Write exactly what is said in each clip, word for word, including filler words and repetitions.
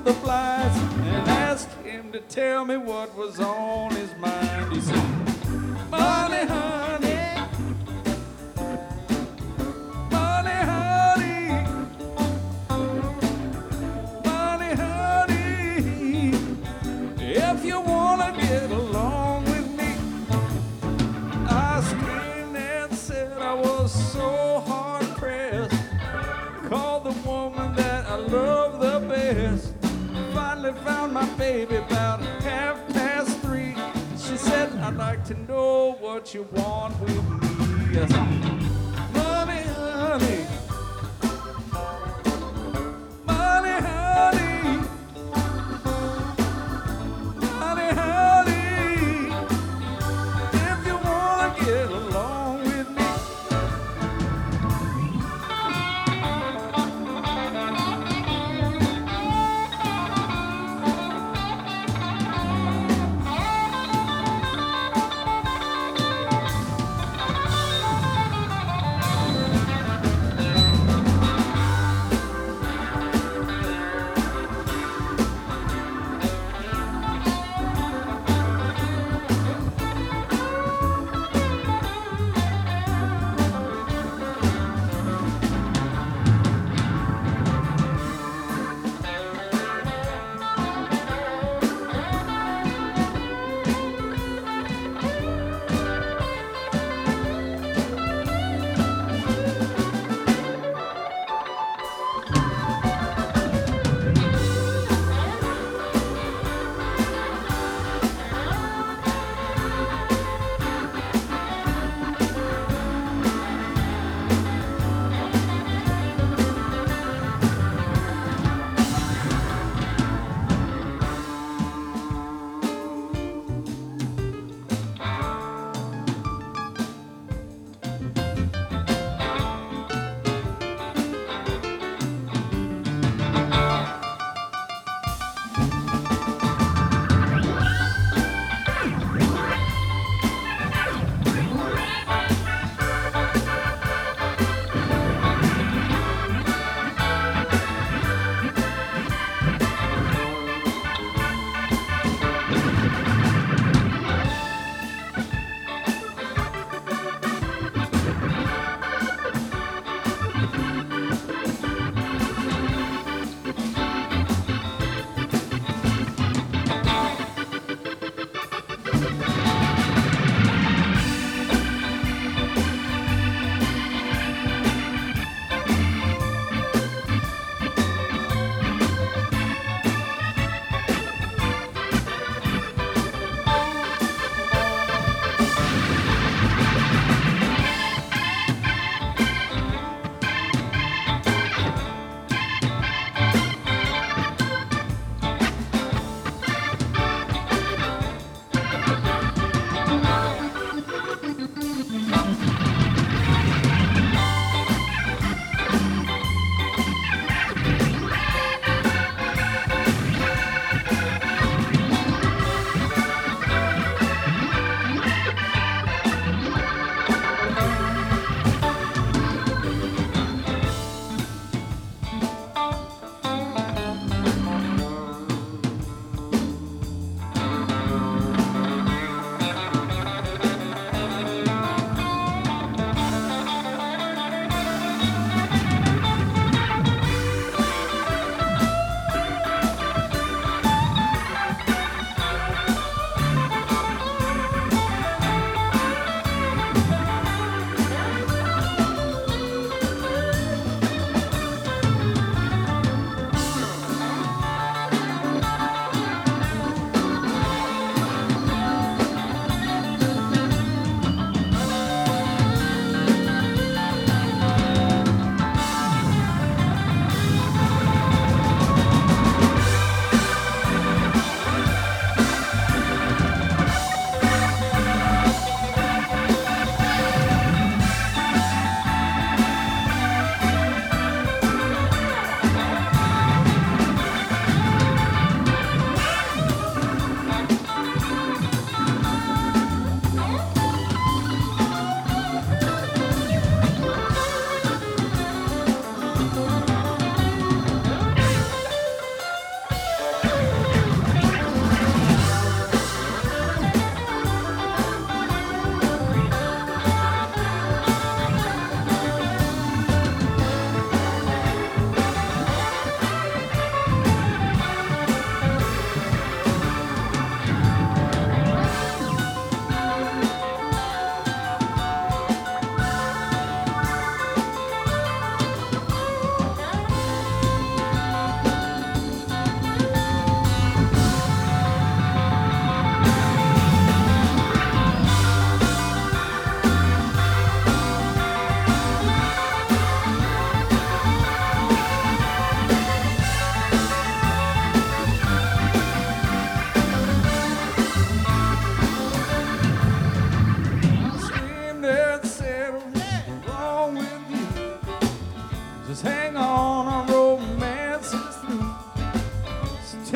butterflies and asked him to tell me what was on his mind. He said, money, honey, money, honey, money, honey, if you wanna get along with me. I screamed and said I was so hard pressed. Called the woman that I love the best. Finally found my baby about half past three. She said, I'd like to know what you want with me. I said, money, honey, money, honey, money, honey, if you wanna get along with me.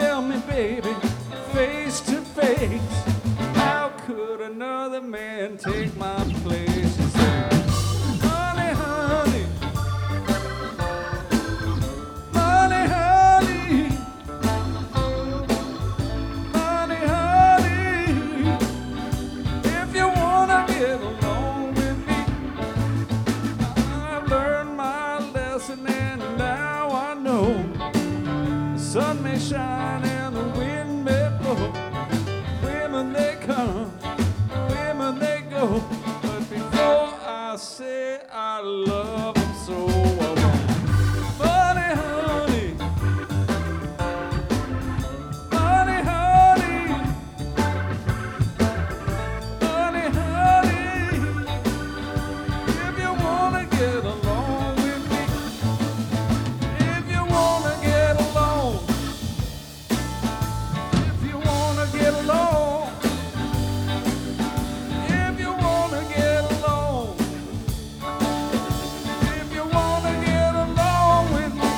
tell me, baby, face to face, how could another man take my place? She said, honey, honey, honey, honey, honey, honey, if you wanna get along with me, I've learned my lesson and now I know the sun may shine and the wind may blow. Women they come, women they go, but before I say I love them so, I want money, honey, honey, honey, honey, honey, if you wanna get along with me, if you wanna get along, if you wanna get along, if you wanna get along, if you wanna get along with me.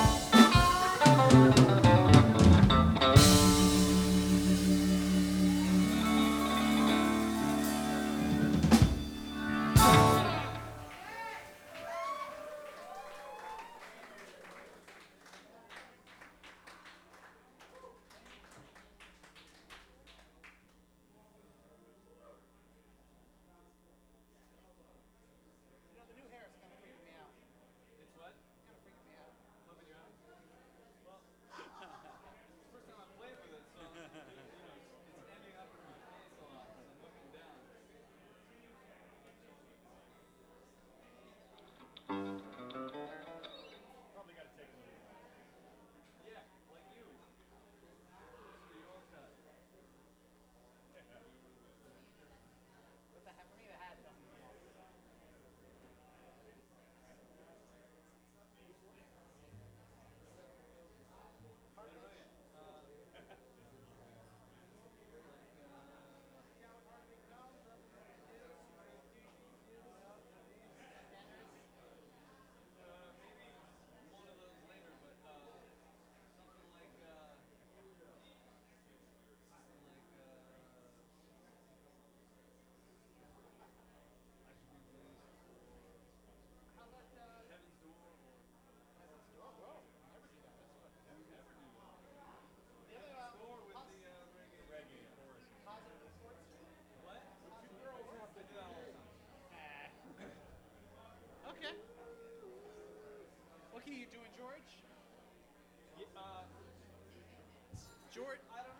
Okay. What key are you doing, George? Yeah, uh, George. I don't